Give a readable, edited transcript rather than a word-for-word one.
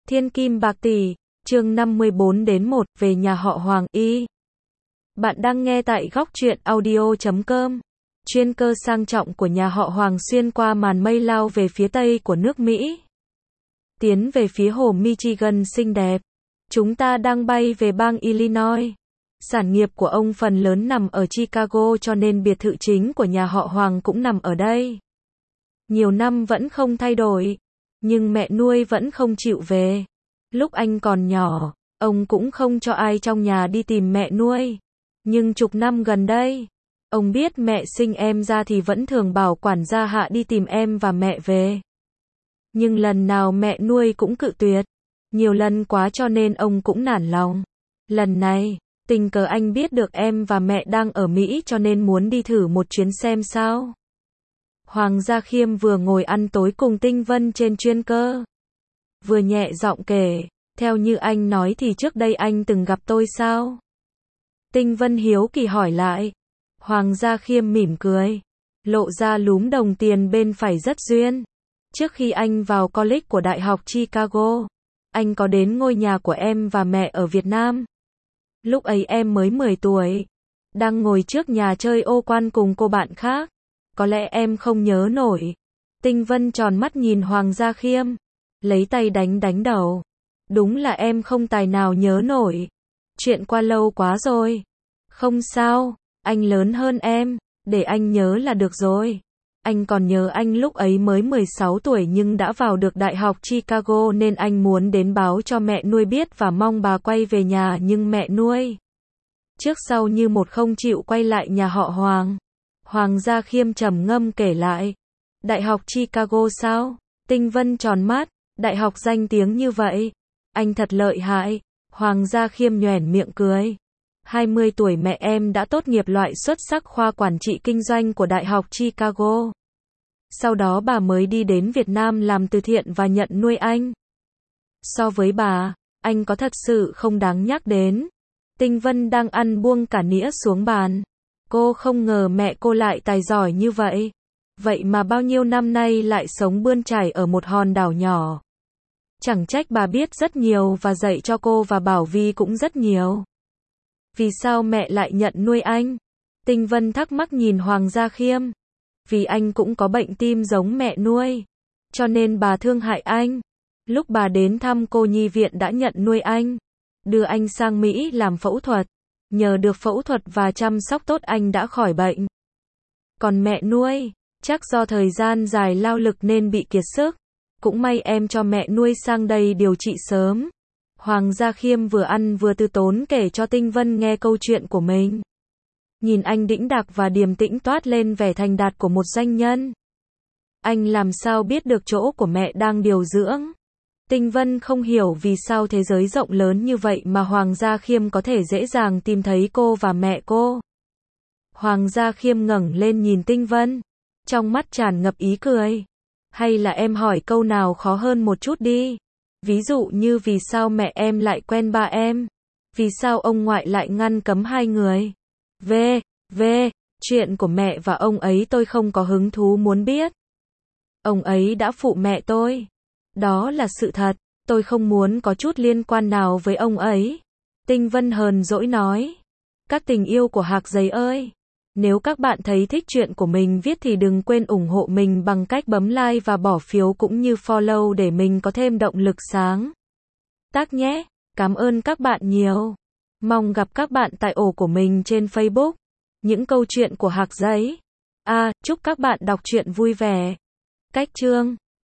Thiên kim bạc tỷ, chương 54 đến 1, về nhà họ Hoàng Y. Bạn đang nghe tại góc truyện audio.com. Chuyên cơ sang trọng của nhà họ Hoàng xuyên qua màn mây lao về phía tây của nước Mỹ. Tiến về phía hồ Michigan xinh đẹp. Chúng ta đang bay về bang Illinois. Sản nghiệp của ông phần lớn nằm ở Chicago cho nên biệt thự chính của nhà họ Hoàng cũng nằm ở đây. Nhiều năm vẫn không thay đổi. Nhưng mẹ nuôi vẫn không chịu về. Lúc anh còn nhỏ, ông cũng không cho ai trong nhà đi tìm mẹ nuôi. Nhưng chục năm gần đây, ông biết mẹ sinh em ra thì vẫn thường bảo quản gia Hạ đi tìm em và mẹ về. Nhưng lần nào mẹ nuôi cũng cự tuyệt. Nhiều lần quá cho nên ông cũng nản lòng. Lần này, tình cờ anh biết được em và mẹ đang ở Mỹ cho nên muốn đi thử một chuyến xem sao. Hoàng Gia Khiêm vừa ngồi ăn tối cùng Tinh Vân trên chuyên cơ. Vừa nhẹ giọng kể, theo như anh nói thì trước đây anh từng gặp tôi sao? Tinh Vân hiếu kỳ hỏi lại. Hoàng Gia Khiêm mỉm cười, lộ ra lúm đồng tiền bên phải rất duyên. Trước khi anh vào college của Đại học Chicago, anh có đến ngôi nhà của em và mẹ ở Việt Nam. Lúc ấy em mới 10 tuổi, đang ngồi trước nhà chơi ô quan cùng cô bạn khác. Có lẽ em không nhớ nổi. Tinh Vân tròn mắt nhìn Hoàng Gia Khiêm, lấy tay đánh đầu. Đúng là em không tài nào nhớ nổi. Chuyện qua lâu quá rồi. Không sao, anh lớn hơn em, để anh nhớ là được rồi. Anh còn nhớ anh lúc ấy mới 16 tuổi nhưng đã vào được Đại học Chicago nên anh muốn đến báo cho mẹ nuôi biết và mong bà quay về nhà nhưng mẹ nuôi trước sau như một không chịu quay lại nhà họ Hoàng. Hoàng Gia Khiêm trầm ngâm kể lại. Đại học Chicago sao? Tinh Vân tròn mắt, đại học danh tiếng như vậy. Anh thật lợi hại. Hoàng Gia Khiêm nhoẻn miệng cười. 20 tuổi mẹ em đã tốt nghiệp loại xuất sắc khoa quản trị kinh doanh của Đại học Chicago. Sau đó bà mới đi đến Việt Nam làm từ thiện và nhận nuôi anh. So với bà, anh có thật sự không đáng nhắc đến. Tinh Vân đang ăn buông cả nĩa xuống bàn. Cô không ngờ mẹ cô lại tài giỏi như vậy. Vậy mà bao nhiêu năm nay lại sống bươn chải ở một hòn đảo nhỏ. Chẳng trách bà biết rất nhiều và dạy cho cô và Bảo Vi cũng rất nhiều. Vì sao mẹ lại nhận nuôi anh? Tinh Vân thắc mắc nhìn Hoàng Gia Khiêm. Vì anh cũng có bệnh tim giống mẹ nuôi. Cho nên bà thương hại anh. Lúc bà đến thăm cô nhi viện đã nhận nuôi anh. Đưa anh sang Mỹ làm phẫu thuật. Nhờ được phẫu thuật và chăm sóc tốt anh đã khỏi bệnh. Còn mẹ nuôi, chắc do thời gian dài lao lực nên bị kiệt sức. Cũng may em cho mẹ nuôi sang đây điều trị sớm. Hoàng Gia Khiêm vừa ăn vừa từ tốn kể cho Tinh Vân nghe câu chuyện của mình. Nhìn anh đĩnh đạc và điềm tĩnh toát lên vẻ thành đạt của một doanh nhân. Anh làm sao biết được chỗ của mẹ đang điều dưỡng? Tinh Vân không hiểu vì sao thế giới rộng lớn như vậy mà Hoàng Gia Khiêm có thể dễ dàng tìm thấy cô và mẹ cô. Hoàng Gia Khiêm ngẩng lên nhìn Tinh Vân, trong mắt tràn ngập ý cười. Hay là em hỏi câu nào khó hơn một chút đi. Ví dụ như vì sao mẹ em lại quen ba em? Vì sao ông ngoại lại ngăn cấm hai người? Chuyện của mẹ và ông ấy tôi không có hứng thú muốn biết. Ông ấy đã phụ mẹ tôi. Đó là sự thật, tôi không muốn có chút liên quan nào với ông ấy. Tinh Vân hờn dỗi nói. Các tình yêu của Hạc Giấy ơi! Nếu các bạn thấy thích chuyện của mình viết thì đừng quên ủng hộ mình bằng cách bấm like và bỏ phiếu cũng như follow để mình có thêm động lực sáng tác nhé. Cảm ơn các bạn nhiều. Mong gặp các bạn tại ổ của mình trên Facebook. Những câu chuyện của Hạc Giấy. Chúc các bạn đọc truyện vui vẻ. Cách chương